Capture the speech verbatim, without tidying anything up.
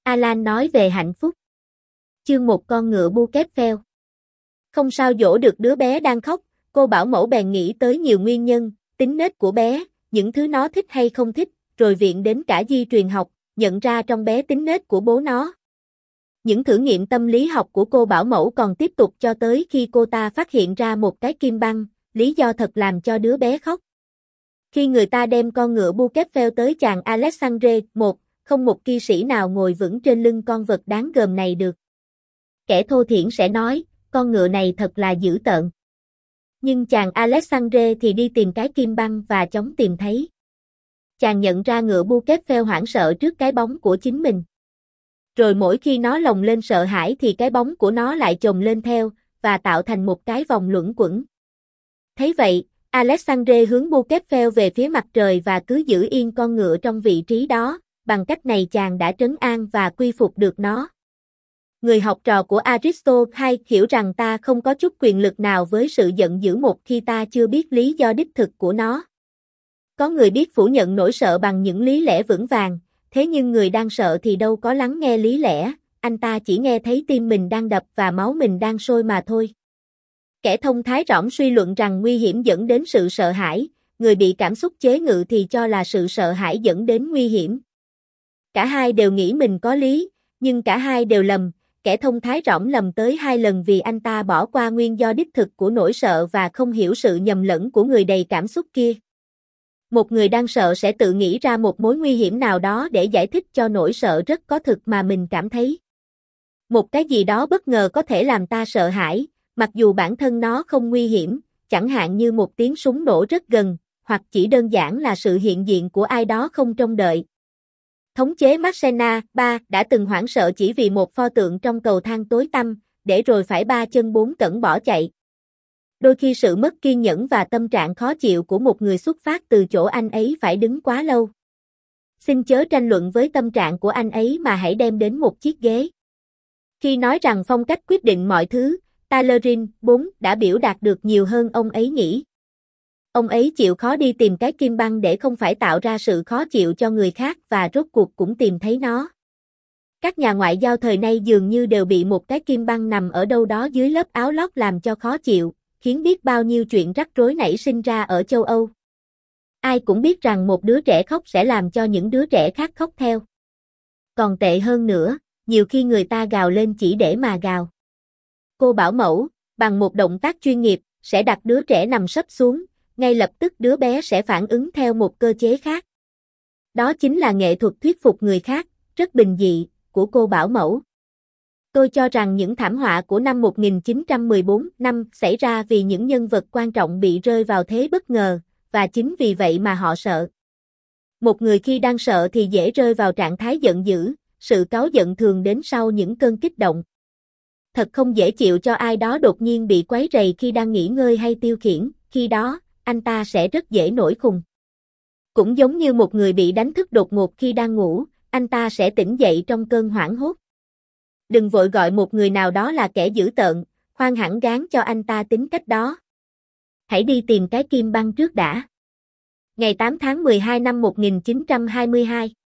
Alan nói về hạnh phúc. Chương một con ngựa Bucket-Fell. Không sao dỗ được đứa bé đang khóc, cô bảo mẫu bèn nghĩ tới nhiều nguyên nhân, tính nết của bé, những thứ nó thích hay không thích, rồi viện đến cả di truyền học, nhận ra trong bé tính nết của bố nó. Những thử nghiệm tâm lý học của cô bảo mẫu còn tiếp tục cho tới khi cô ta phát hiện ra một cái kim băng, lý do thật làm cho đứa bé khóc. Khi người ta đem con ngựa Bucket-Fell tới chàng Alexandre một, không một kỵ sĩ nào ngồi vững trên lưng con vật đáng gờm này được. Kẻ thô thiển sẽ nói, con ngựa này thật là dữ tợn. Nhưng chàng Alexandre thì đi tìm cái kim băng và chóng tìm thấy. Chàng nhận ra ngựa Bucket-Fell hoảng sợ trước cái bóng của chính mình. Rồi mỗi khi nó lồng lên sợ hãi thì cái bóng của nó lại chồm lên theo, và tạo thành một cái vòng luẩn quẩn. Thấy vậy, Alexandre hướng Bucket-Fell về phía mặt trời và cứ giữ yên con ngựa trong vị trí đó, bằng cách này chàng đã trấn an và quy phục được nó. Người học trò của Aristotle hay hiểu rằng ta không có chút quyền lực nào với sự giận dữ một khi ta chưa biết lý do đích thực của nó. Có người biết phủ nhận nỗi sợ bằng những lý lẽ vững vàng, thế nhưng người đang sợ thì đâu có lắng nghe lý lẽ, anh ta chỉ nghe thấy tim mình đang đập và máu mình đang sôi mà thôi. Kẻ thông thái rỗng suy luận rằng nguy hiểm dẫn đến sự sợ hãi, người bị cảm xúc chế ngự thì cho là sự sợ hãi dẫn đến nguy hiểm. Cả hai đều nghĩ mình có lý, nhưng cả hai đều lầm. Kẻ thông thái rỗng lầm tới hai lần vì anh ta bỏ qua nguyên do đích thực của nỗi sợ và không hiểu sự nhầm lẫn của người đầy cảm xúc kia. Một người đang sợ sẽ tự nghĩ ra một mối nguy hiểm nào đó để giải thích cho nỗi sợ rất có thực mà mình cảm thấy. Một cái gì đó bất ngờ có thể làm ta sợ hãi, mặc dù bản thân nó không nguy hiểm, chẳng hạn như một tiếng súng nổ rất gần, hoặc chỉ đơn giản là sự hiện diện của ai đó không trông đợi. Thống chế Maxena ba đã từng hoảng sợ chỉ vì một pho tượng trong cầu thang tối tăm, để rồi phải ba chân bốn cẳng bỏ chạy. Đôi khi sự mất kiên nhẫn và tâm trạng khó chịu của một người xuất phát từ chỗ anh ấy phải đứng quá lâu. Xin chớ tranh luận với tâm trạng của anh ấy mà hãy đem đến một chiếc ghế. Khi nói rằng phong cách quyết định mọi thứ, Talleyrand bốn đã biểu đạt được nhiều hơn ông ấy nghĩ. Ông ấy chịu khó đi tìm cái kim băng để không phải tạo ra sự khó chịu cho người khác và rốt cuộc cũng tìm thấy nó. Các nhà ngoại giao thời nay dường như đều bị một cái kim băng nằm ở đâu đó dưới lớp áo lót làm cho khó chịu, khiến biết bao nhiêu chuyện rắc rối nảy sinh ra ở châu Âu. Ai cũng biết rằng một đứa trẻ khóc sẽ làm cho những đứa trẻ khác khóc theo. Còn tệ hơn nữa, nhiều khi người ta gào lên chỉ để mà gào. Cô bảo mẫu, bằng một động tác chuyên nghiệp, sẽ đặt đứa trẻ nằm sấp xuống, ngay lập tức đứa bé sẽ phản ứng theo một cơ chế khác. Đó chính là nghệ thuật thuyết phục người khác, rất bình dị, của cô bảo mẫu. Tôi cho rằng những thảm họa của năm một nghìn chín trăm mười bốn năm xảy ra vì những nhân vật quan trọng bị rơi vào thế bất ngờ, và chính vì vậy mà họ sợ. Một người khi đang sợ thì dễ rơi vào trạng thái giận dữ, sự cáu giận thường đến sau những cơn kích động. Thật không dễ chịu cho ai đó đột nhiên bị quấy rầy khi đang nghỉ ngơi hay tiêu khiển, khi đó, anh ta sẽ rất dễ nổi khùng. Cũng giống như một người bị đánh thức đột ngột khi đang ngủ, anh ta sẽ tỉnh dậy trong cơn hoảng hốt. Đừng vội gọi một người nào đó là kẻ dữ tợn, khoan hẳn gán cho anh ta tính cách đó. Hãy đi tìm cái kim băng trước đã. Ngày tám tháng mười hai năm một nghìn chín trăm hai mươi hai